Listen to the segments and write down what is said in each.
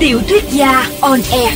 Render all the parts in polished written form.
Tiểu thuyết gia on air.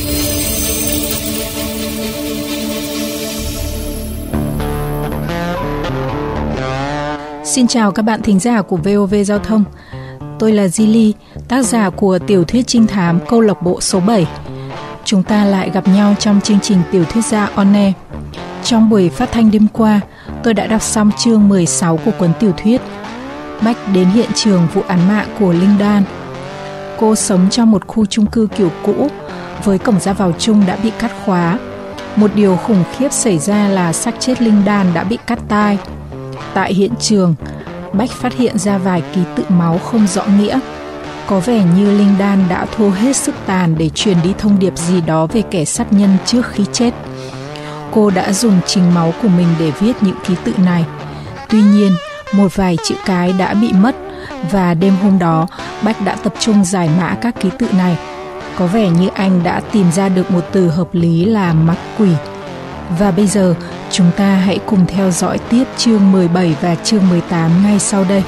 Xin chào các bạn thính giả của VOV Giao thông. Tôi là Zili, tác giả của tiểu thuyết trinh thám Câu lạc bộ số 7. Chúng ta lại gặp nhau trong chương trình Tiểu thuyết gia on air. Trong buổi phát thanh đêm qua, tôi đã đọc xong chương 16 của cuốn tiểu thuyết Bách đến hiện trường vụ án mạng của Linh Dan. Cô sống trong một khu chung cư kiểu cũ, với cổng ra vào chung đã bị cắt khóa. Một điều khủng khiếp xảy ra là xác chết Linh Dan đã bị cắt tai. Tại hiện trường, Bách phát hiện ra vài ký tự máu không rõ nghĩa. Có vẻ như Linh Dan đã thô hết sức tàn để truyền đi thông điệp gì đó về kẻ sát nhân trước khi chết. Cô đã dùng trình máu của mình để viết những ký tự này. Tuy nhiên, một vài chữ cái đã bị mất, và đêm hôm đó, Bách đã tập trung giải mã các ký tự này. Có vẻ như anh đã tìm ra được một từ hợp lý là mắt quỷ. Và bây giờ, chúng ta hãy cùng theo dõi tiếp chương 17 và chương 18 ngay sau đây.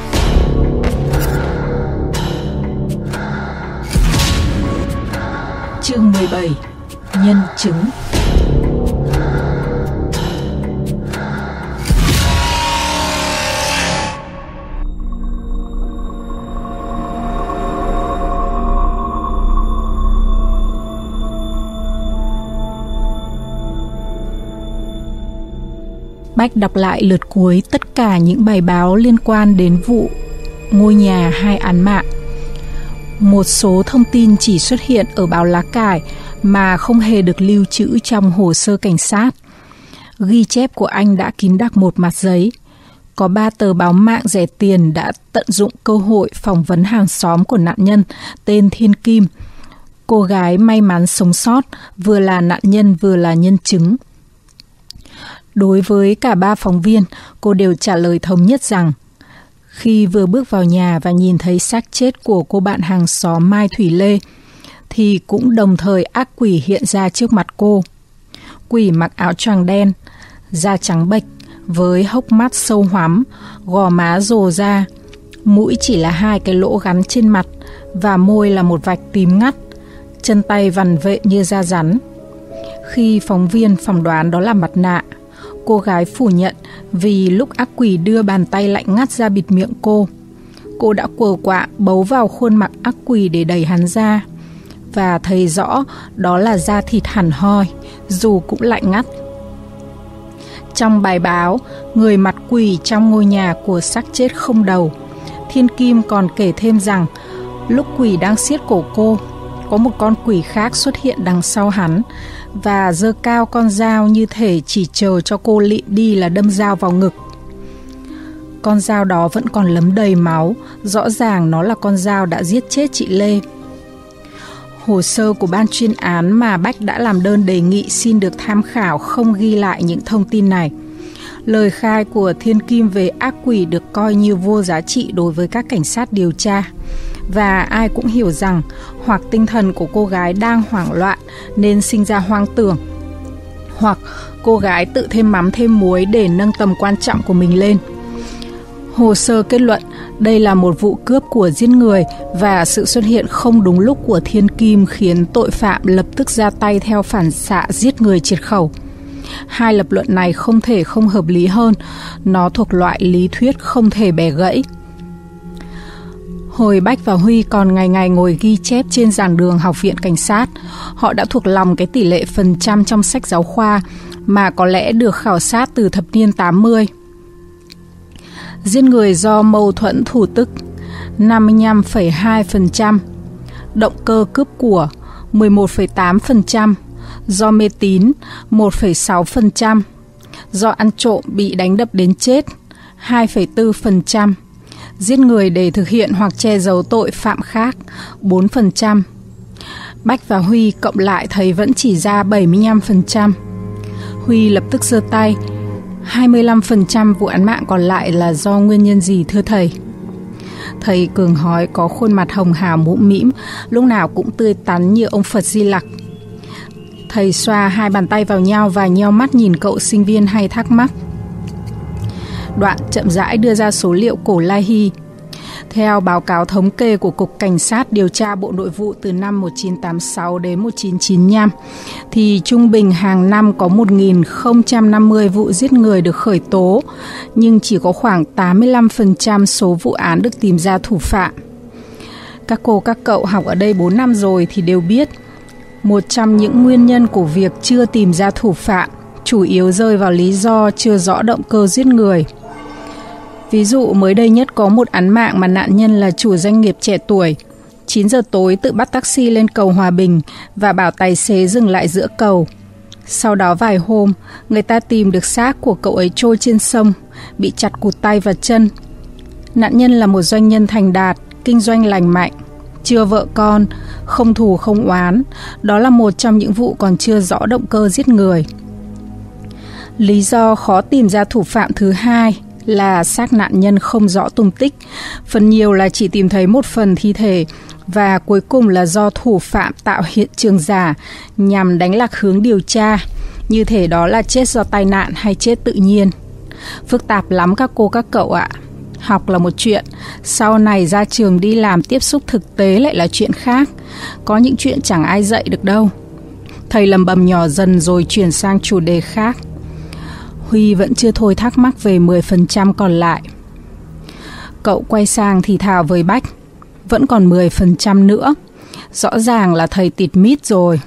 Chương 17. Nhân chứng. Bách đọc lại lượt cuối tất cả những bài báo liên quan đến vụ ngôi nhà 2 án mạng. Một số thông tin chỉ xuất hiện ở báo lá cải mà không hề được lưu trữ trong hồ sơ cảnh sát. Ghi chép của anh đã kín đặc một mặt giấy. Có 3 tờ báo mạng rẻ tiền đã tận dụng cơ hội phỏng vấn hàng xóm của nạn nhân tên Thiên Kim. Cô gái may mắn sống sót, vừa là nạn nhân vừa là nhân chứng. Đối với cả 3 phóng viên, cô đều trả lời thống nhất rằng khi vừa bước vào nhà và nhìn thấy xác chết của cô bạn hàng xóm Mai Thủy Lê, thì cũng đồng thời ác quỷ hiện ra trước mặt cô. Quỷ mặc áo choàng đen, da trắng bệch, với hốc mắt sâu hoắm, gò má rồ ra, mũi chỉ là 2 cái lỗ gắn trên mặt và môi là một vạch tím ngắt, chân tay vằn vện như da rắn. Khi phóng viên phỏng đoán đó là mặt nạ, cô gái phủ nhận vì lúc ác quỷ đưa bàn tay lạnh ngắt ra bịt miệng cô. Cô đã quờ quạ bấu vào khuôn mặt ác quỷ để đẩy hắn ra, và thấy rõ đó là da thịt hẳn hoi, dù cũng lạnh ngắt. Trong bài báo, người mặt quỷ trong ngôi nhà của xác chết không đầu, Thiên Kim còn kể thêm rằng lúc quỷ đang siết cổ cô, có một con quỷ khác xuất hiện đằng sau hắn và giơ cao con dao như thể chỉ chờ cho cô lịm đi là đâm dao vào ngực. Con dao đó vẫn còn lấm đầy máu, rõ ràng nó là con dao đã giết chết chị Lê. Hồ sơ của ban chuyên án mà Bách đã làm đơn đề nghị xin được tham khảo không ghi lại những thông tin này. Lời khai của Thiên Kim về ác quỷ được coi như vô giá trị đối với các cảnh sát điều tra. Và ai cũng hiểu rằng hoặc tinh thần của cô gái đang hoảng loạn nên sinh ra hoang tưởng, hoặc cô gái tự thêm mắm thêm muối để nâng tầm quan trọng của mình lên. Hồ sơ kết luận đây là một vụ cướp của giết người, và sự xuất hiện không đúng lúc của Thiên Kim khiến tội phạm lập tức ra tay theo phản xạ giết người triệt khẩu. 2 lập luận này không thể không hợp lý hơn, nó thuộc loại lý thuyết không thể bẻ gãy. Hồi Bách và Huy còn ngày ngày ngồi ghi chép trên giảng đường học viện cảnh sát, họ đã thuộc lòng cái tỷ lệ phần trăm trong sách giáo khoa mà có lẽ được khảo sát từ thập niên 80. Giết người do mâu thuẫn thủ tức 55,2%, động cơ cướp của 11,8%, do mê tín 1,6%, do ăn trộm bị đánh đập đến chết 2,4%, giết người để thực hiện hoặc che giấu tội phạm khác 4%. Bách và Huy cộng lại thấy vẫn chỉ ra 75%. Huy lập tức giơ tay. 25% vụ án mạng còn lại là do nguyên nhân gì thưa thầy? Thầy Cường Hói có khuôn mặt hồng hào mũm mĩm, lúc nào cũng tươi tắn như ông Phật Di Lặc. Thầy xoa 2 bàn tay vào nhau và nheo mắt nhìn cậu sinh viên hay thắc mắc. Đoạn chậm rãi đưa ra số liệu cổ lai hy. Theo báo cáo thống kê của Cục Cảnh sát điều tra Bộ Nội vụ từ năm 1986 đến 1995, thì trung bình hàng năm có 1.050 vụ giết người được khởi tố, nhưng chỉ có khoảng 85% số vụ án được tìm ra thủ phạm. Các cô các cậu học ở đây 4 năm rồi thì đều biết, một trong những nguyên nhân của việc chưa tìm ra thủ phạm chủ yếu rơi vào lý do chưa rõ động cơ giết người. Ví dụ mới đây nhất có một án mạng mà nạn nhân là chủ doanh nghiệp trẻ tuổi. 9 giờ tối tự bắt taxi lên cầu Hòa Bình và bảo tài xế dừng lại giữa cầu. Sau đó vài hôm, người ta tìm được xác của cậu ấy trôi trên sông, bị chặt cụt tay và chân. Nạn nhân là một doanh nhân thành đạt, kinh doanh lành mạnh, chưa vợ con, không thù không oán. Đó là một trong những vụ còn chưa rõ động cơ giết người. Lý do khó tìm ra thủ phạm thứ hai là xác nạn nhân không rõ tung tích, phần nhiều là chỉ tìm thấy một phần thi thể, và cuối cùng là do thủ phạm tạo hiện trường giả nhằm đánh lạc hướng điều tra, như thể đó là chết do tai nạn hay chết tự nhiên. Phức tạp lắm các cô các cậu ạ. Học là một chuyện, sau này ra trường đi làm tiếp xúc thực tế lại là chuyện khác. Có những chuyện chẳng ai dạy được đâu. Thầy lầm bầm nhỏ dần rồi chuyển sang chủ đề khác. Huy vẫn chưa thôi thắc mắc về 10% còn lại. Cậu quay sang thì thào với Bách. Vẫn còn 10% nữa. Rõ ràng là thầy tịt mít rồi.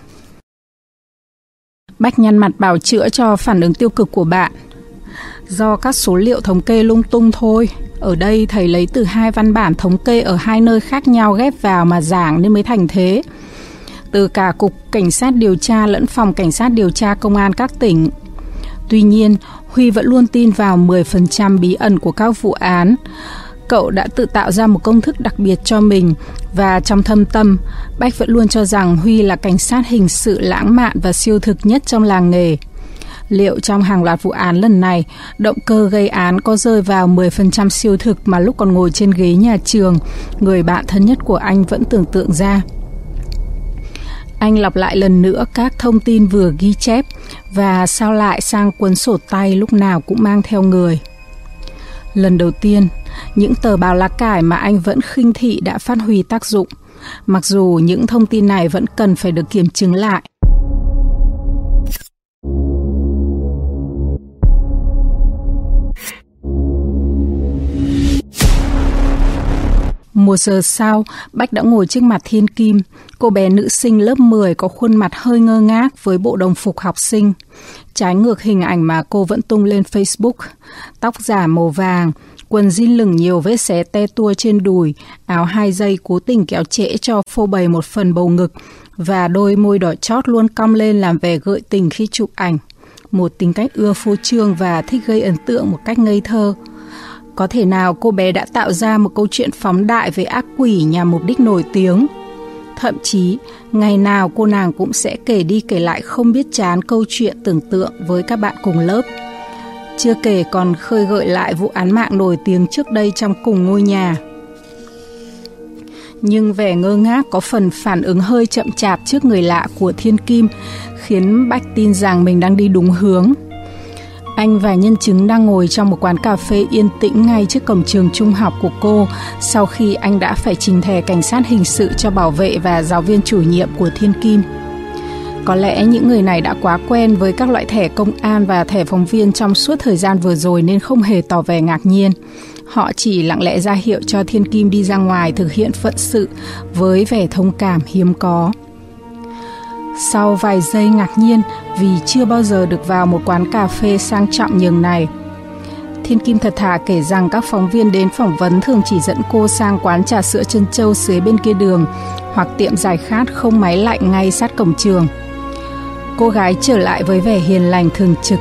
Bách nhăn mặt bào chữa cho phản ứng tiêu cực của bạn. Do các số liệu thống kê lung tung thôi. Ở đây thầy lấy từ 2 văn bản thống kê ở 2 nơi khác nhau ghép vào mà giảng nên mới thành thế. Từ cả Cục Cảnh sát điều tra lẫn Phòng Cảnh sát điều tra Công an các tỉnh. Tuy nhiên, Huy vẫn luôn tin vào 10% bí ẩn của các vụ án. Cậu đã tự tạo ra một công thức đặc biệt cho mình, và trong thâm tâm, Bách vẫn luôn cho rằng Huy là cảnh sát hình sự lãng mạn và siêu thực nhất trong làng nghề. Liệu trong hàng loạt vụ án lần này, động cơ gây án có rơi vào 10% siêu thực mà lúc còn ngồi trên ghế nhà trường, người bạn thân nhất của anh vẫn tưởng tượng ra? Anh lặp lại lần nữa các thông tin vừa ghi chép và sao lại sang cuốn sổ tay lúc nào cũng mang theo người. Lần đầu tiên, những tờ báo lá cải mà anh vẫn khinh thị đã phát huy tác dụng, mặc dù những thông tin này vẫn cần phải được kiểm chứng lại. 1 giờ sau, Bách đã ngồi trước mặt Thiên Kim, cô bé nữ sinh lớp 10 có khuôn mặt hơi ngơ ngác với bộ đồng phục học sinh. Trái ngược hình ảnh mà cô vẫn tung lên Facebook. Tóc giả màu vàng, quần jean lửng nhiều vết xé te tua trên đùi, áo 2 dây cố tình kéo trễ cho phô bày một phần bầu ngực, và đôi môi đỏ chót luôn cong lên làm vẻ gợi tình khi chụp ảnh. Một tính cách ưa phô trương và thích gây ấn tượng một cách ngây thơ. Có thể nào cô bé đã tạo ra một câu chuyện phóng đại về ác quỷ nhằm mục đích nổi tiếng? Thậm chí, ngày nào cô nàng cũng sẽ kể đi kể lại không biết chán câu chuyện tưởng tượng với các bạn cùng lớp. Chưa kể còn khơi gợi lại vụ án mạng nổi tiếng trước đây trong cùng ngôi nhà. Nhưng vẻ ngơ ngác có phần phản ứng hơi chậm chạp trước người lạ của Thiên Kim khiến Bách tin rằng mình đang đi đúng hướng. Anh và nhân chứng đang ngồi trong một quán cà phê yên tĩnh ngay trước cổng trường trung học của cô sau khi anh đã phải trình thẻ cảnh sát hình sự cho bảo vệ và giáo viên chủ nhiệm của Thiên Kim. Có lẽ những người này đã quá quen với các loại thẻ công an và thẻ phóng viên trong suốt thời gian vừa rồi nên không hề tỏ vẻ ngạc nhiên. Họ chỉ lặng lẽ ra hiệu cho Thiên Kim đi ra ngoài thực hiện phận sự với vẻ thông cảm hiếm có. Sau vài giây ngạc nhiên vì chưa bao giờ được vào một quán cà phê sang trọng nhường này, Thiên Kim thật thà kể rằng các phóng viên đến phỏng vấn thường chỉ dẫn cô sang quán trà sữa Trân Châu dưới bên kia đường hoặc tiệm giải khát không máy lạnh ngay sát cổng trường. Cô gái trở lại với vẻ hiền lành thường trực.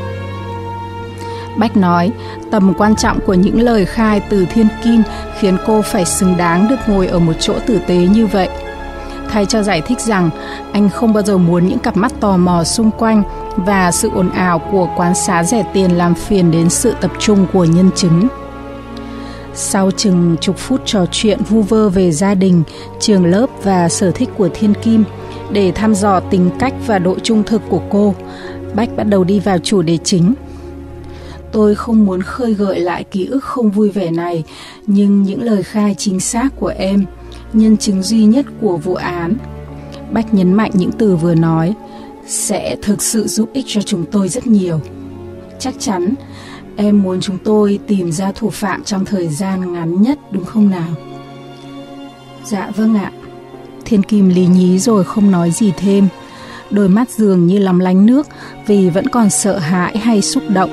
Bách nói tầm quan trọng của những lời khai từ Thiên Kim khiến cô phải xứng đáng được ngồi ở một chỗ tử tế như vậy. Thay cho giải thích rằng anh không bao giờ muốn những cặp mắt tò mò xung quanh và sự ồn ào của quán xá rẻ tiền làm phiền đến sự tập trung của nhân chứng. Sau chừng chục phút trò chuyện vu vơ về gia đình, trường lớp và sở thích của Thiên Kim để thăm dò tính cách và độ trung thực của cô, Bách bắt đầu đi vào chủ đề chính. Tôi không muốn khơi gợi lại ký ức không vui vẻ này, nhưng những lời khai chính xác của em, nhân chứng duy nhất của vụ án, Bách nhấn mạnh những từ vừa nói, sẽ thực sự giúp ích cho chúng tôi rất nhiều. Chắc chắn em muốn chúng tôi tìm ra thủ phạm trong thời gian ngắn nhất, đúng không nào? Dạ vâng ạ. Thiên Kim lý nhí rồi không nói gì thêm. Đôi mắt dường như lóng lánh nước vì vẫn còn sợ hãi hay xúc động.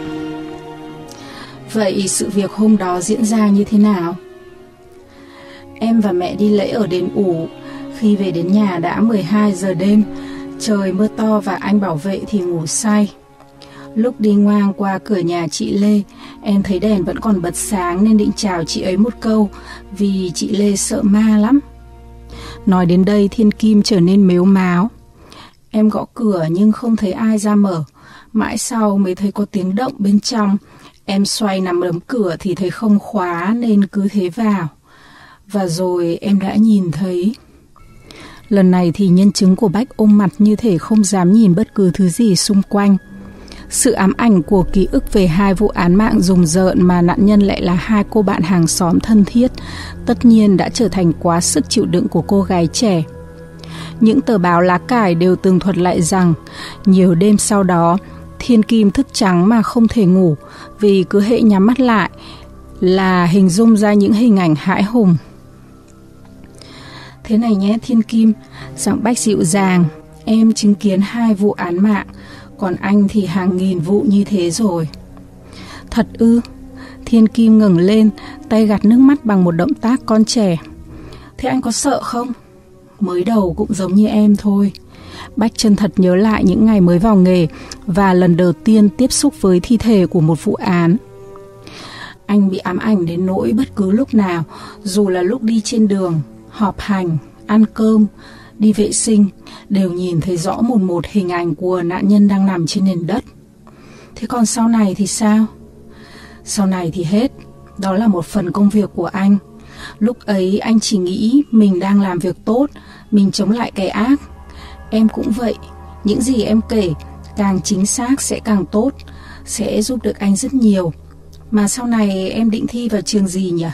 Vậy sự việc hôm đó diễn ra như thế nào? Em và mẹ đi lễ ở đền Ủ. Khi về đến nhà đã 12 giờ đêm. Trời mưa to và anh bảo vệ thì ngủ say. Lúc đi ngang qua cửa nhà chị Lê, em thấy đèn vẫn còn bật sáng nên định chào chị ấy một câu, vì chị Lê sợ ma lắm. Nói đến đây Thiên Kim trở nên mếu máo. Em gõ cửa nhưng không thấy ai ra mở. Mãi sau mới thấy có tiếng động bên trong. Em xoay nắm đấm cửa thì thấy không khóa nên cứ thế vào. Và rồi em đã nhìn thấy. Lần này thì nhân chứng của Bách ôm mặt như thể không dám nhìn bất cứ thứ gì xung quanh. Sự ám ảnh của ký ức về 2 vụ án mạng rùng rợn mà nạn nhân lại là 2 cô bạn hàng xóm thân thiết, tất nhiên đã trở thành quá sức chịu đựng của cô gái trẻ. Những tờ báo lá cải đều tường thuật lại rằng, nhiều đêm sau đó, Thiên Kim thức trắng mà không thể ngủ, vì cứ hễ nhắm mắt lại là hình dung ra những hình ảnh hãi hùng. Thế này nhé Thiên Kim, giọng Bách dịu dàng, em chứng kiến 2 vụ án mạng, còn anh thì hàng nghìn vụ như thế rồi. Thật ư? Thiên Kim ngẩng lên, tay gạt nước mắt bằng một động tác con trẻ. Thế anh có sợ không? Mới đầu cũng giống như em thôi. Bách chân thật nhớ lại những ngày mới vào nghề và lần đầu tiên tiếp xúc với thi thể của một vụ án. Anh bị ám ảnh đến nỗi bất cứ lúc nào, dù là lúc đi trên đường, họp hành, ăn cơm, đi vệ sinh, đều nhìn thấy rõ một hình ảnh của nạn nhân đang nằm trên nền đất. Thế còn sau này thì sao? Sau này thì hết. Đó là một phần công việc của anh. Lúc ấy anh chỉ nghĩ mình đang làm việc tốt, mình chống lại cái ác. Em cũng vậy. Những gì em kể càng chính xác sẽ càng tốt, sẽ giúp được anh rất nhiều. Mà sau này em định thi vào trường gì nhỉ?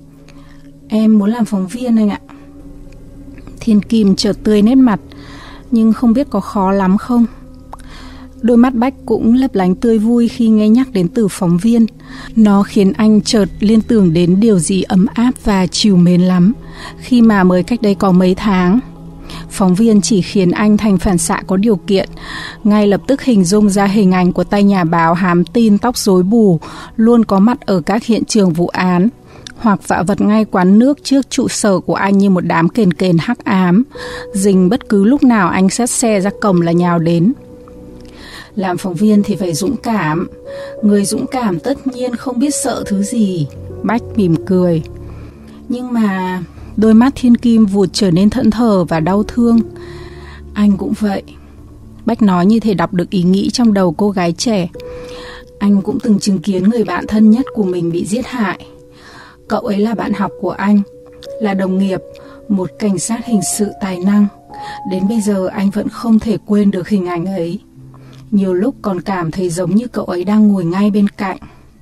Em muốn làm phóng viên anh ạ. Thiên Kim chợt tươi nét mặt, nhưng không biết có khó lắm không? Đôi mắt Bách cũng lấp lánh tươi vui khi nghe nhắc đến từ phóng viên. Nó khiến anh chợt liên tưởng đến điều gì ấm áp và trìu mến lắm, khi mà mới cách đây có mấy tháng. Phóng viên chỉ khiến anh thành phản xạ có điều kiện, ngay lập tức hình dung ra hình ảnh của tay nhà báo hám tin tóc rối bù, luôn có mặt ở các hiện trường vụ án, hoặc vạ vật ngay quán nước trước trụ sở của anh như một đám kền kền hắc ám, rình bất cứ lúc nào anh xách xe ra cổng là nhào đến. Làm phóng viên thì phải dũng cảm. Người dũng cảm tất nhiên không biết sợ thứ gì. Bách mỉm cười. Nhưng mà đôi mắt Thiên Kim vụt trở nên thẫn thờ và đau thương. Anh cũng vậy. Bách nói như thể đọc được ý nghĩ trong đầu cô gái trẻ. Anh cũng từng chứng kiến người bạn thân nhất của mình bị giết hại. Cậu ấy là bạn học của anh, là đồng nghiệp, một cảnh sát hình sự tài năng. Đến bây giờ anh vẫn không thể quên được hình ảnh ấy. Nhiều lúc còn cảm thấy giống như cậu ấy đang ngồi ngay bên cạnh.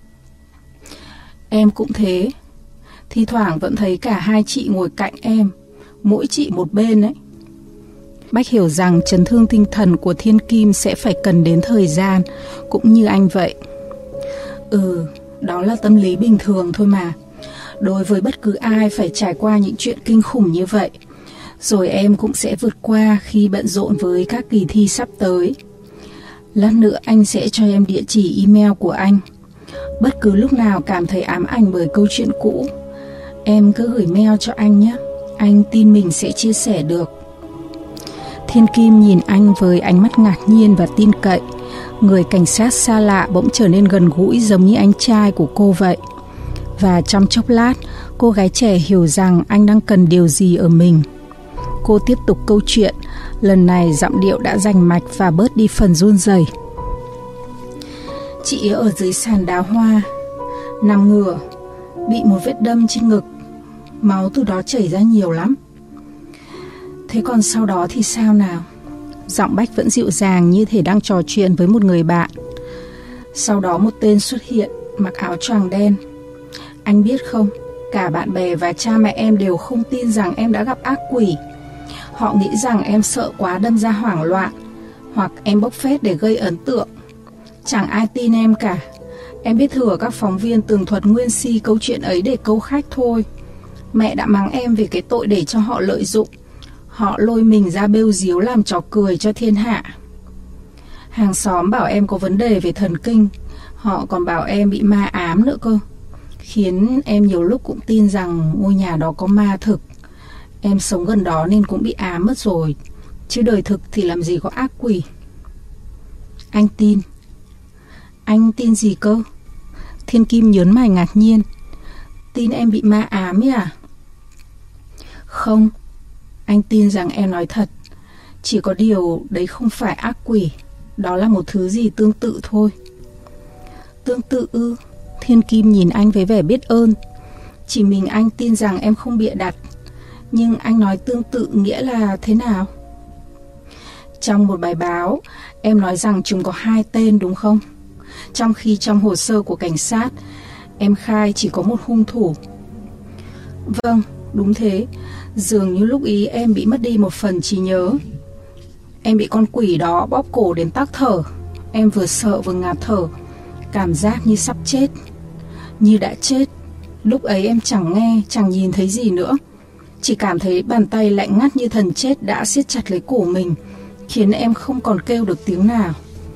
Em cũng thế. Thi thoảng vẫn thấy cả 2 chị ngồi cạnh em, mỗi chị một bên ấy. Bách hiểu rằng chấn thương tinh thần của Thiên Kim sẽ phải cần đến thời gian, cũng như anh vậy. Đó là tâm lý bình thường thôi mà. Đối với bất cứ ai phải trải qua những chuyện kinh khủng như vậy. Rồi em cũng sẽ vượt qua khi bận rộn với các kỳ thi sắp tới. Lát nữa anh sẽ cho em địa chỉ email của anh. Bất cứ lúc nào cảm thấy ám ảnh bởi câu chuyện cũ, em cứ gửi mail cho anh nhé. Anh tin mình sẽ chia sẻ được. Thiên Kim nhìn anh với ánh mắt ngạc nhiên và tin cậy. Người cảnh sát xa lạ bỗng trở nên gần gũi giống như anh trai của cô vậy. Và trong chốc lát, cô gái trẻ hiểu rằng anh đang cần điều gì ở mình. Cô tiếp tục câu chuyện. Lần này giọng điệu đã rành mạch và bớt đi phần run rẩy. Chị ở dưới sàn đá hoa, nằm ngửa, bị một vết đâm trên ngực. Máu từ đó chảy ra nhiều lắm. Thế còn sau đó thì sao nào? Giọng Bách vẫn dịu dàng như thể đang trò chuyện với một người bạn. Sau đó một tên xuất hiện, mặc áo choàng đen. Anh biết không, cả bạn bè và cha mẹ em đều không tin rằng em đã gặp ác quỷ. Họ nghĩ rằng em sợ quá đâm ra hoảng loạn, hoặc em bốc phét để gây ấn tượng. Chẳng ai tin em cả. Em biết thừa các phóng viên tường thuật nguyên si câu chuyện ấy để câu khách thôi. Mẹ đã mắng em về cái tội để cho họ lợi dụng. Họ lôi mình ra bêu díu làm trò cười cho thiên hạ. Hàng xóm bảo em có vấn đề về thần kinh. Họ còn bảo em bị ma ám nữa cơ, khiến em nhiều lúc cũng tin rằng ngôi nhà đó có ma thực. Em sống gần đó nên cũng bị ám mất rồi, chứ đời thực thì làm gì có ác quỷ. Anh tin. Anh tin gì cơ? Thiên Kim nhớn mày ngạc nhiên. Tin em bị ma ám ấy à? Không, anh tin rằng em nói thật. Chỉ có điều đấy không phải ác quỷ, đó là một thứ gì tương tự thôi. Tương tự ư? Thiên Kim nhìn anh với vẻ biết ơn. Chỉ mình anh tin rằng em không bịa đặt. Nhưng anh nói tương tự nghĩa là thế nào? Trong một bài báo, em nói rằng chúng có 2 tên đúng không? Trong khi trong hồ sơ của cảnh sát, em khai chỉ có một hung thủ. Vâng, đúng thế. Dường như lúc ý em bị mất đi một phần trí nhớ. Em bị con quỷ đó bóp cổ đến tắc thở. Em vừa sợ vừa ngạt thở, cảm giác như sắp chết, như đã chết. Lúc ấy em chẳng nghe, chẳng nhìn thấy gì nữa. Chỉ cảm thấy bàn tay lạnh ngắt như thần chết đã siết chặt lấy cổ mình, khiến em không còn kêu được tiếng nào.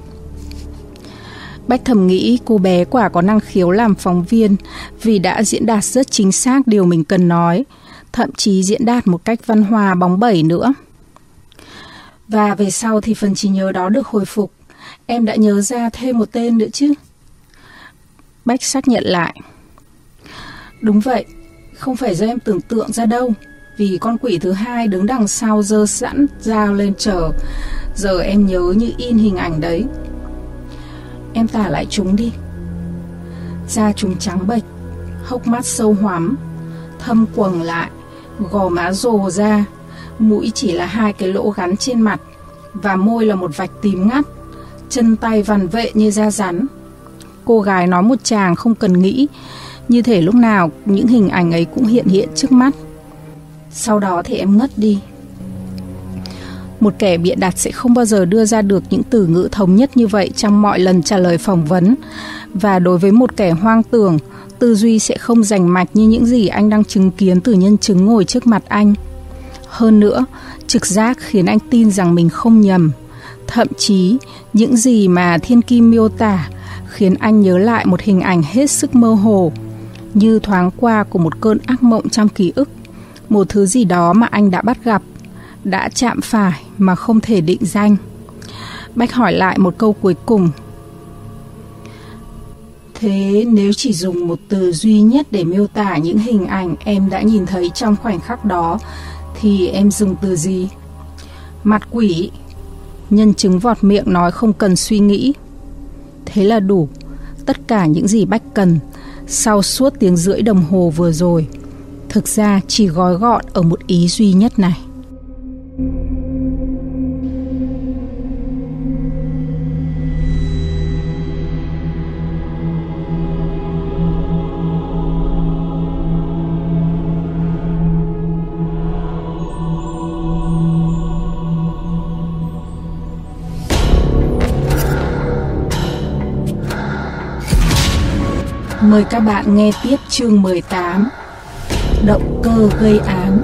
Bách thầm nghĩ cô bé quả có năng khiếu làm phóng viên, vì đã diễn đạt rất chính xác điều mình cần nói, thậm chí diễn đạt một cách văn hoa bóng bẩy nữa. Và về sau thì phần trí nhớ đó được hồi phục. Em đã nhớ ra thêm một tên nữa chứ? Bách xác nhận lại. Đúng vậy, không phải do em tưởng tượng ra đâu, vì con quỷ thứ 2 đứng đằng sau giơ sẵn dao lên chờ. Giờ em nhớ như in hình ảnh đấy. Em tả lại chúng đi. Da chúng trắng bệch, hốc mắt sâu hoắm, thâm quầng lại, gò má rồ ra, mũi chỉ là 2 cái lỗ gắn trên mặt, và môi là một vạch tím ngắt, chân tay vằn vệ như da rắn. Cô gái nói một tràng không cần nghĩ, như thể lúc nào những hình ảnh ấy cũng hiện trước mắt. Sau đó thì em ngất đi. Một kẻ bịa đặt sẽ không bao giờ đưa ra được những từ ngữ thống nhất như vậy trong mọi lần trả lời phỏng vấn. Và đối với một kẻ hoang tưởng, tư duy sẽ không rành mạch như những gì anh đang chứng kiến từ nhân chứng ngồi trước mặt anh. Hơn nữa, trực giác khiến anh tin rằng mình không nhầm. Thậm chí, những gì mà Thiên Kim miêu tả khiến anh nhớ lại một hình ảnh hết sức mơ hồ, như thoáng qua của một cơn ác mộng trong ký ức, một thứ gì đó mà anh đã bắt gặp, đã chạm phải mà không thể định danh. Bách hỏi lại một câu cuối cùng. Thế nếu chỉ dùng một từ duy nhất để miêu tả những hình ảnh em đã nhìn thấy trong khoảnh khắc đó, thì em dùng từ gì? Mặt quỷ. Nhân chứng vọt miệng nói không cần suy nghĩ. Thế là đủ. Tất cả những gì Bách cần sau suốt tiếng rưỡi đồng hồ vừa rồi thực ra chỉ gói gọn ở một ý duy nhất này. Mời các bạn nghe tiếp chương 18, Động cơ gây án.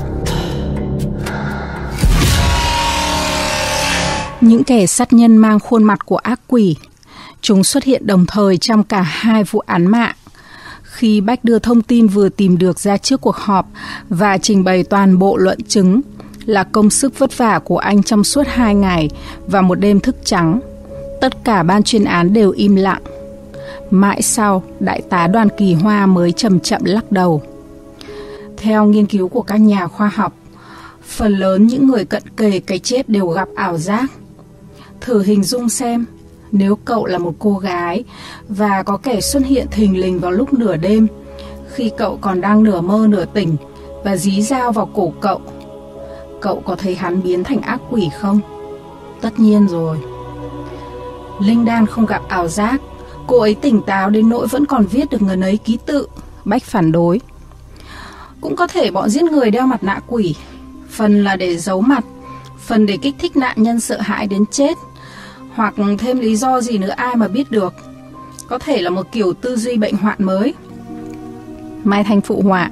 Những kẻ sát nhân mang khuôn mặt của ác quỷ. Chúng xuất hiện đồng thời trong cả 2 vụ án mạng. Khi Bách đưa thông tin vừa tìm được ra trước cuộc họp và trình bày toàn bộ luận chứng, là công sức vất vả của anh trong suốt 2 ngày và một đêm thức trắng, tất cả ban chuyên án đều im lặng. Mãi sau, Đại tá Đoàn Kỳ Hoa mới chậm chậm lắc đầu. Theo nghiên cứu của các nhà khoa học, phần lớn những người cận kề cái chết đều gặp ảo giác. Thử hình dung xem, nếu cậu là một cô gái và có kẻ xuất hiện thình lình vào lúc nửa đêm, khi cậu còn đang nửa mơ nửa tỉnh, và dí dao vào cổ cậu có thấy hắn biến thành ác quỷ không? Tất nhiên rồi. Linh Đan không gặp ảo giác, Cô ấy tỉnh táo đến nỗi vẫn còn viết được ngần ấy ký tự. Bách phản đối. Cũng có thể bọn giết người đeo mặt nạ quỷ, phần là để giấu mặt, phần để kích thích nạn nhân sợ hãi đến chết, hoặc thêm lý do gì nữa ai mà biết được. Có thể là một kiểu tư duy bệnh hoạn mới. Mai Thanh phụ họa.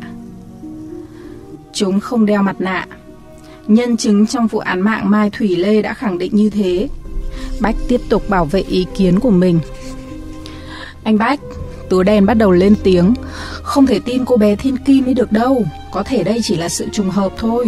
Chúng không đeo mặt nạ. Nhân chứng trong vụ án mạng Mai Thủy Lê đã khẳng định như thế. Bách tiếp tục bảo vệ ý kiến của mình. Anh Bách, Tú Đen bắt đầu lên tiếng. Không thể tin cô bé Thiên Kim mới được đâu. Có thể đây chỉ là sự trùng hợp thôi.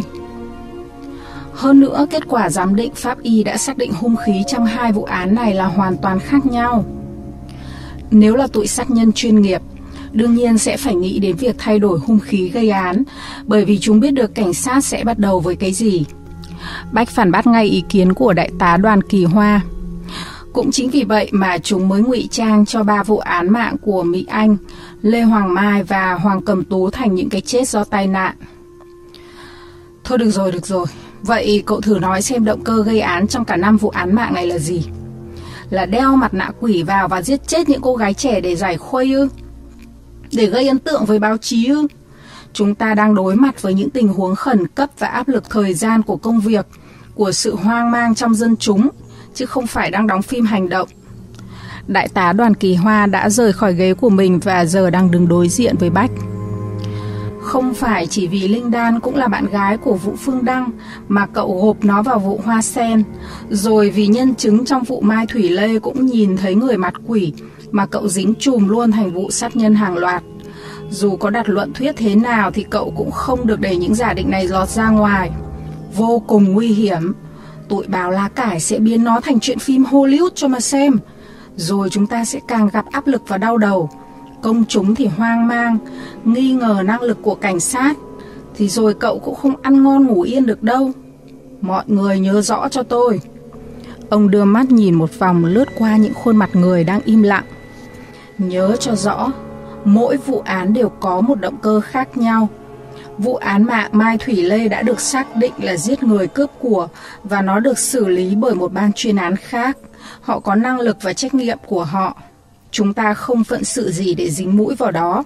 Hơn nữa, kết quả giám định pháp y đã xác định hung khí trong hai vụ án này là hoàn toàn khác nhau. Nếu là tụi sát nhân chuyên nghiệp, đương nhiên sẽ phải nghĩ đến việc thay đổi hung khí gây án, bởi vì chúng biết được cảnh sát sẽ bắt đầu với cái gì. Bách phản bác ngay ý kiến của đại tá Đoàn Kỳ Hoa. Cũng chính vì vậy mà chúng mới ngụy trang cho 3 vụ án mạng của Mỹ Anh, Lê Hoàng Mai và Hoàng Cẩm Tú thành những cái chết do tai nạn. Thôi được rồi. Vậy cậu thử nói xem động cơ gây án trong cả 5 vụ án mạng này là gì? Là đeo mặt nạ quỷ vào và giết chết những cô gái trẻ để giải khuây ư? Để gây ấn tượng với báo chí ư? Chúng ta đang đối mặt với những tình huống khẩn cấp và áp lực thời gian của công việc, của sự hoang mang trong dân chúng, chứ không phải đang đóng phim hành động. Đại tá Đoàn Kỳ Hoa đã rời khỏi ghế của mình và giờ đang đứng đối diện với Bách. Không phải chỉ vì Linh Đan cũng là bạn gái của Vũ Phương Đăng mà cậu gộp nó vào vụ Hoa Sen, rồi vì nhân chứng trong vụ Mai Thủy Lê cũng nhìn thấy người mặt quỷ mà cậu dính chùm luôn thành vụ sát nhân hàng loạt. Dù có đặt luận thuyết thế nào thì cậu cũng không được để những giả định này lọt ra ngoài. Vô cùng nguy hiểm. Tụi báo lá cải sẽ biến nó thành chuyện phim Hollywood cho mà xem. Rồi chúng ta sẽ càng gặp áp lực và đau đầu. Công chúng thì hoang mang, nghi ngờ năng lực của cảnh sát. Thì rồi cậu cũng không ăn ngon ngủ yên được đâu. Mọi người nhớ rõ cho tôi. Ông đưa mắt nhìn một vòng lướt qua những khuôn mặt người đang im lặng. Nhớ cho rõ, mỗi vụ án đều có một động cơ khác nhau. Vụ án mạng Mai Thủy Lê đã được xác định là giết người cướp của và nó được xử lý bởi một ban chuyên án khác. Họ có năng lực và trách nhiệm của họ. Chúng ta không phận sự gì để dính mũi vào đó.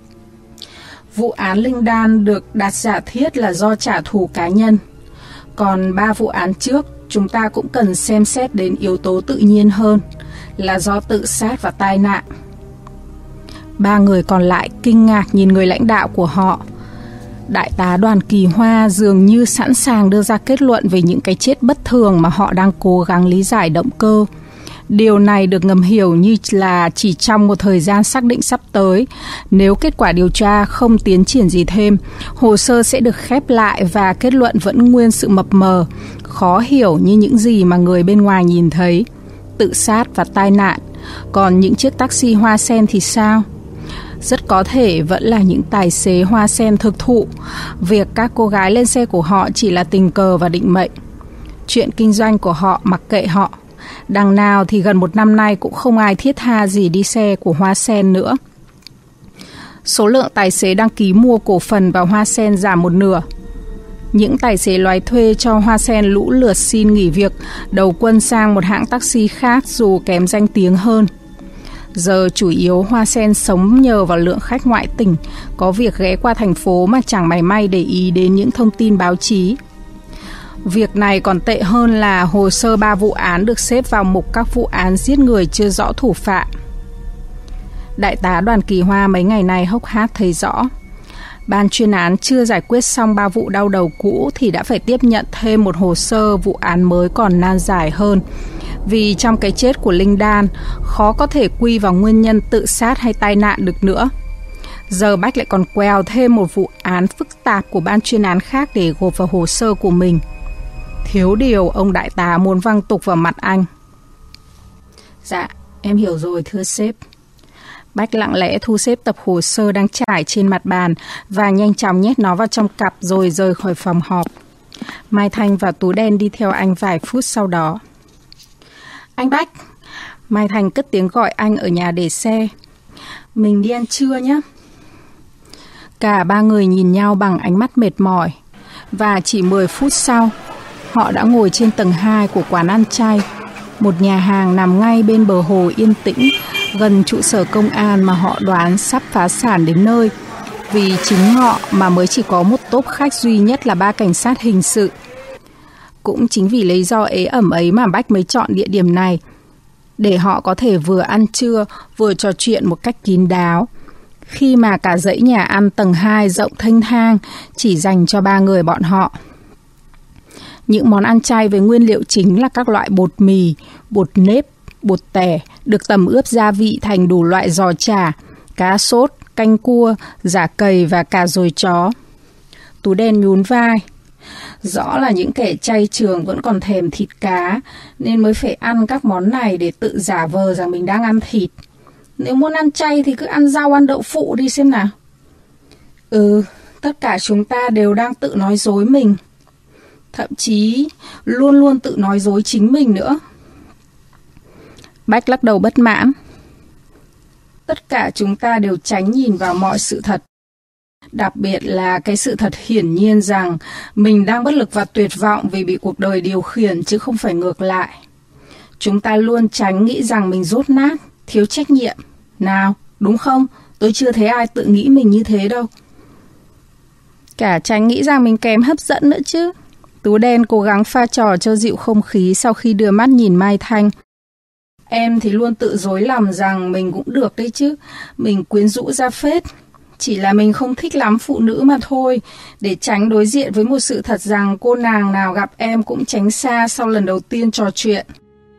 Vụ án Linh Đan được đặt giả thiết là do trả thù cá nhân. Còn 3 vụ án trước, chúng ta cũng cần xem xét đến yếu tố tự nhiên hơn, là do tự sát và tai nạn. 3 người còn lại kinh ngạc nhìn người lãnh đạo của họ. Đại tá Đoàn Kỳ Hoa dường như sẵn sàng đưa ra kết luận về những cái chết bất thường mà họ đang cố gắng lý giải động cơ. Điều này được ngầm hiểu như là chỉ trong một thời gian xác định sắp tới, nếu kết quả điều tra không tiến triển gì thêm, hồ sơ sẽ được khép lại và kết luận vẫn nguyên sự mập mờ, khó hiểu như những gì mà người bên ngoài nhìn thấy, tự sát và tai nạn. Còn những chiếc taxi Hoa Sen thì sao? Rất có thể vẫn là những tài xế Hoa Sen thực thụ. Việc các cô gái lên xe của họ chỉ là tình cờ và định mệnh. Chuyện kinh doanh của họ mặc kệ họ. Đằng nào thì gần 1 năm nay cũng không ai thiết tha gì đi xe của Hoa Sen nữa. Số lượng tài xế đăng ký mua cổ phần vào Hoa Sen giảm 1/2. Những tài xế lái thuê cho Hoa Sen lũ lượt xin nghỉ việc, đầu quân sang một hãng taxi khác dù kém danh tiếng hơn. Giờ chủ yếu Hoa Sen sống nhờ vào lượng khách ngoại tỉnh, có việc ghé qua thành phố mà chẳng mảy may để ý đến những thông tin báo chí. Việc này còn tệ hơn là hồ sơ 3 vụ án được xếp vào mục các vụ án giết người chưa rõ thủ phạm. Đại tá Đoàn Kỳ Hoa mấy ngày nay hốc hác thấy rõ. Ban chuyên án chưa giải quyết xong 3 vụ đau đầu cũ thì đã phải tiếp nhận thêm một hồ sơ vụ án mới còn nan giải hơn. Vì trong cái chết của Linh Đan, khó có thể quy vào nguyên nhân tự sát hay tai nạn được nữa. Giờ Bách lại còn quèo thêm một vụ án phức tạp của ban chuyên án khác để gộp vào hồ sơ của mình. Thiếu điều ông đại tá muốn văng tục vào mặt anh. Dạ, em hiểu rồi thưa sếp. Bách lặng lẽ thu xếp tập hồ sơ đang trải trên mặt bàn và nhanh chóng nhét nó vào trong cặp rồi rời khỏi phòng họp. Mai Thanh và Tú Đen đi theo anh vài phút sau đó. Anh Bách, Mai Thanh cất tiếng gọi anh ở nhà để xe. Mình đi ăn trưa nhé. Cả 3 người nhìn nhau bằng ánh mắt mệt mỏi. Và chỉ 10 phút sau, họ đã ngồi trên tầng 2 của quán ăn chay, một nhà hàng nằm ngay bên bờ hồ yên tĩnh gần trụ sở công an mà họ đoán sắp phá sản đến nơi, vì chính họ mà mới chỉ có một tốp khách duy nhất là 3 cảnh sát hình sự. Cũng chính vì lý do ế ẩm ấy mà Bách mới chọn địa điểm này, để họ có thể vừa ăn trưa vừa trò chuyện một cách kín đáo, khi mà cả dãy nhà ăn tầng 2 rộng thênh thang chỉ dành cho 3 người bọn họ. Những món ăn chay với nguyên liệu chính là các loại bột mì, bột nếp, bột tẻ được tẩm ướp gia vị thành đủ loại giò chả, cá sốt, canh cua, chả cầy và cả dồi chó. Tú đen nhún vai. Rõ là những kẻ chay trường vẫn còn thèm thịt cá, nên mới phải ăn các món này để tự giả vờ rằng mình đang ăn thịt. Nếu muốn ăn chay thì cứ ăn rau ăn đậu phụ đi xem nào. Tất cả chúng ta đều đang tự nói dối mình. Thậm chí luôn luôn tự nói dối chính mình nữa. Bách lắc đầu bất mãn. Tất cả chúng ta đều tránh nhìn vào mọi sự thật. Đặc biệt là cái sự thật hiển nhiên rằng mình đang bất lực và tuyệt vọng vì bị cuộc đời điều khiển chứ không phải ngược lại. Chúng ta luôn tránh nghĩ rằng mình dốt nát, thiếu trách nhiệm. Nào, đúng không? Tôi chưa thấy ai tự nghĩ mình như thế đâu. Cả tránh nghĩ rằng mình kém hấp dẫn nữa chứ. Tú đen cố gắng pha trò cho dịu không khí sau khi đưa mắt nhìn Mai Thanh. Em thì luôn tự dối lòng rằng mình cũng được đấy chứ. Mình quyến rũ ra phết. Chỉ là mình không thích lắm phụ nữ mà thôi, để tránh đối diện với một sự thật rằng cô nàng nào gặp em cũng tránh xa sau lần đầu tiên trò chuyện.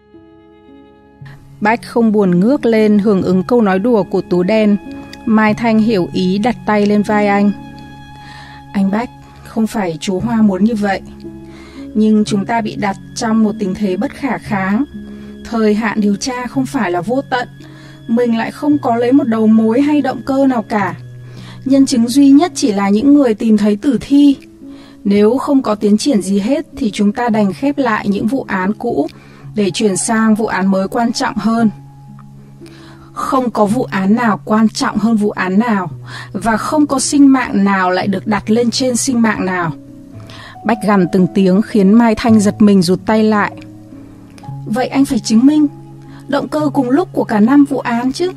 Bách không buồn ngước lên hưởng ứng câu nói đùa của Tú đen. Mai Thanh hiểu ý đặt tay lên vai anh. Anh Bách, không phải chú Hoa muốn như vậy. Nhưng chúng ta bị đặt trong một tình thế bất khả kháng. Thời hạn điều tra không phải là vô tận. Mình lại không có lấy một đầu mối hay động cơ nào cả. Nhân chứng duy nhất chỉ là những người tìm thấy tử thi. Nếu không có tiến triển gì hết thì chúng ta đành khép lại những vụ án cũ để chuyển sang vụ án mới quan trọng hơn. Không có vụ án nào quan trọng hơn vụ án nào, và không có sinh mạng nào lại được đặt lên trên sinh mạng nào. Bách gằn từng tiếng khiến Mai Thanh giật mình rụt tay lại. Vậy anh phải chứng minh động cơ cùng lúc của cả 5 vụ án chứ.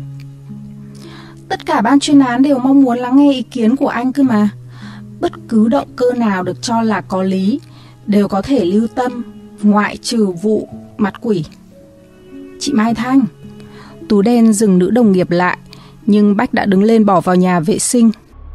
Tất cả ban chuyên án đều mong muốn lắng nghe ý kiến của anh cơ mà. Bất cứ động cơ nào được cho là có lý đều có thể lưu tâm, ngoại trừ vụ mặt quỷ. Chị Mai Thanh. Tú đen dừng nữ đồng nghiệp lại, nhưng Bách đã đứng lên bỏ vào nhà vệ sinh.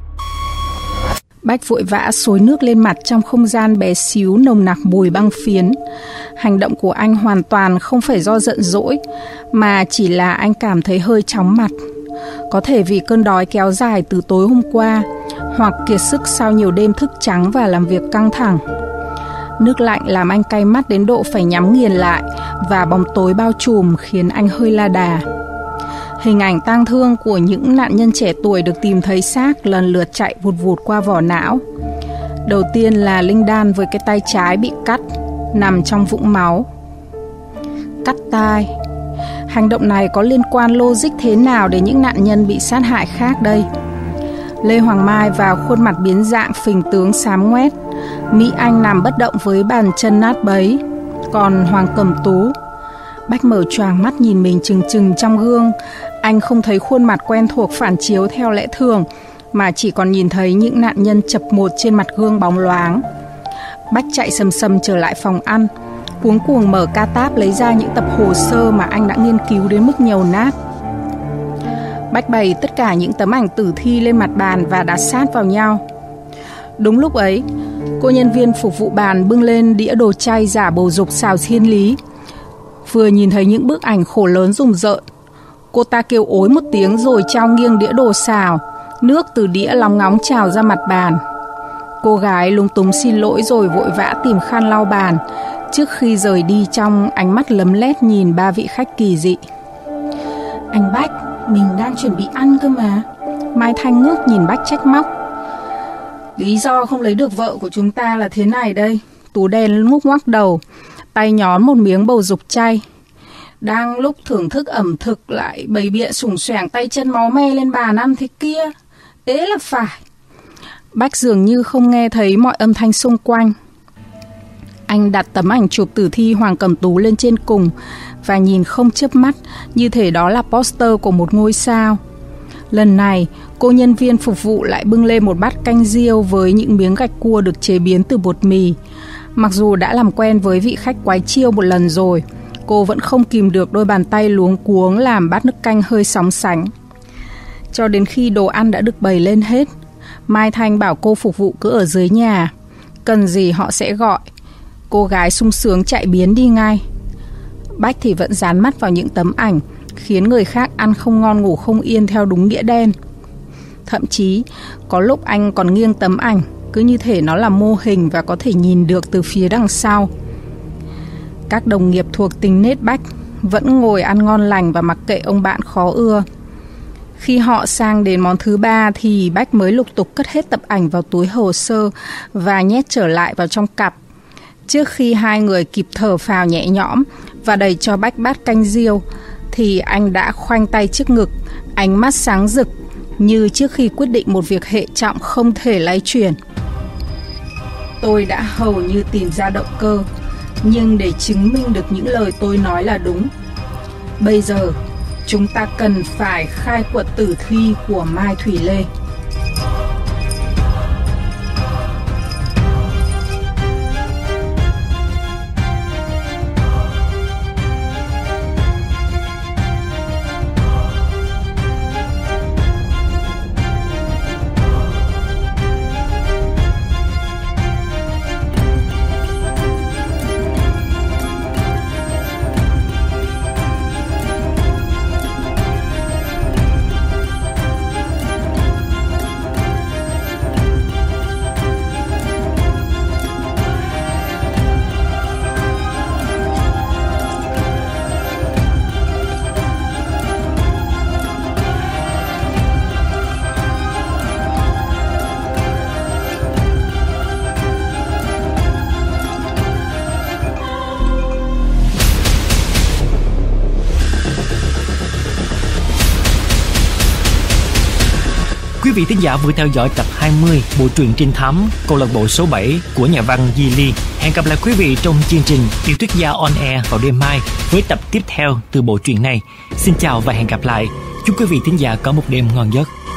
Bách vội vã xối nước lên mặt trong không gian bé xíu nồng nặc mùi băng phiến. Hành động của anh hoàn toàn không phải do giận dỗi, mà chỉ là anh cảm thấy hơi chóng mặt. Có thể vì cơn đói kéo dài từ tối hôm qua, hoặc kiệt sức sau nhiều đêm thức trắng và làm việc căng thẳng. Nước lạnh làm anh cay mắt đến độ phải nhắm nghiền lại, và bóng tối bao trùm khiến anh hơi la đà. Hình ảnh tang thương của những nạn nhân trẻ tuổi được tìm thấy xác lần lượt chạy vụt vụt qua vỏ não. Đầu tiên là Linh Đan với cái tay trái bị cắt, nằm trong vũng máu. Cắt tai. Hành động này có liên quan logic thế nào đến những nạn nhân bị sát hại khác đây? Lê Hoàng Mai vào khuôn mặt biến dạng phình tướng xám ngoét. Mỹ Anh nằm bất động với bàn chân nát bấy. Còn Hoàng Cẩm Tú. Bách mở choàng mắt nhìn mình trừng trừng trong gương. Anh không thấy khuôn mặt quen thuộc phản chiếu theo lẽ thường, mà chỉ còn nhìn thấy những nạn nhân chập một trên mặt gương bóng loáng. Bách chạy sầm sầm trở lại phòng ăn, cuống cuồng mở ca táp lấy ra những tập hồ sơ mà anh đã nghiên cứu đến mức nhầu nát. Bách bày tất cả những tấm ảnh tử thi lên mặt bàn và đặt sát vào nhau. Đúng lúc ấy, cô nhân viên phục vụ bàn bưng lên đĩa đồ chay giả bầu dục xào thiên lý. Vừa nhìn thấy những bức ảnh khổ lớn rùng rợn, cô ta kêu ối một tiếng rồi trao nghiêng đĩa đồ xào. Nước từ đĩa lóng ngóng trào ra mặt bàn. Cô gái lúng túng xin lỗi rồi vội vã tìm khăn lau bàn, trước khi rời đi trong ánh mắt lấm lét nhìn 3 vị khách kỳ dị. Anh Bách, mình đang chuẩn bị ăn cơ mà. Mai Thanh ngước nhìn Bách trách móc. Lý do không lấy được vợ của chúng ta là thế này đây. Tú đen ngúc ngoắc đầu, tay nhón một miếng bầu dục chay. Đang lúc thưởng thức ẩm thực lại bày bịa sủng soảng tay chân máu me lên bàn ăn thế kia. Ế là phải. Bách dường như không nghe thấy mọi âm thanh xung quanh. Anh đặt tấm ảnh chụp tử thi Hoàng Cẩm Tú lên trên cùng và nhìn không chớp mắt, như thể đó là poster của một ngôi sao. Lần này, cô nhân viên phục vụ lại bưng lên một bát canh riêu với những miếng gạch cua được chế biến từ bột mì. Mặc dù đã làm quen với vị khách quái chiêu một lần rồi, cô vẫn không kìm được đôi bàn tay luống cuống làm bát nước canh hơi sóng sánh. Cho đến khi đồ ăn đã được bày lên hết, Mai Thanh bảo cô phục vụ cứ ở dưới nhà, cần gì họ sẽ gọi. Cô gái sung sướng chạy biến đi ngay. Bách thì vẫn dán mắt vào những tấm ảnh, khiến người khác ăn không ngon ngủ không yên theo đúng nghĩa đen. Thậm chí, có lúc anh còn nghiêng tấm ảnh, cứ như thể nó là mô hình và có thể nhìn được từ phía đằng sau. Các đồng nghiệp thuộc tính nết Bách vẫn ngồi ăn ngon lành và mặc kệ ông bạn khó ưa. Khi họ sang đến món thứ 3 thì Bách mới lục tục cất hết tập ảnh vào túi hồ sơ và nhét trở lại vào trong cặp. Trước khi hai người kịp thở phào nhẹ nhõm và đẩy cho Bách bát canh riêu, thì anh đã khoanh tay trước ngực, ánh mắt sáng rực, như trước khi quyết định một việc hệ trọng không thể lay chuyển. Tôi đã hầu như tìm ra động cơ, nhưng để chứng minh được những lời tôi nói là đúng, bây giờ chúng ta cần phải khai quật tử thi của Mai Thủy Lê. Quý vị thính giả vừa theo dõi tập 20 bộ truyện trinh thám câu lạc bộ số 7 của nhà văn Di Ly. Hẹn gặp lại quý vị trong chương trình Tiểu thuyết gia on air vào đêm mai với tập tiếp theo từ bộ truyện này. Xin chào và hẹn gặp lại. Chúc quý vị thính giả có một đêm ngon giấc.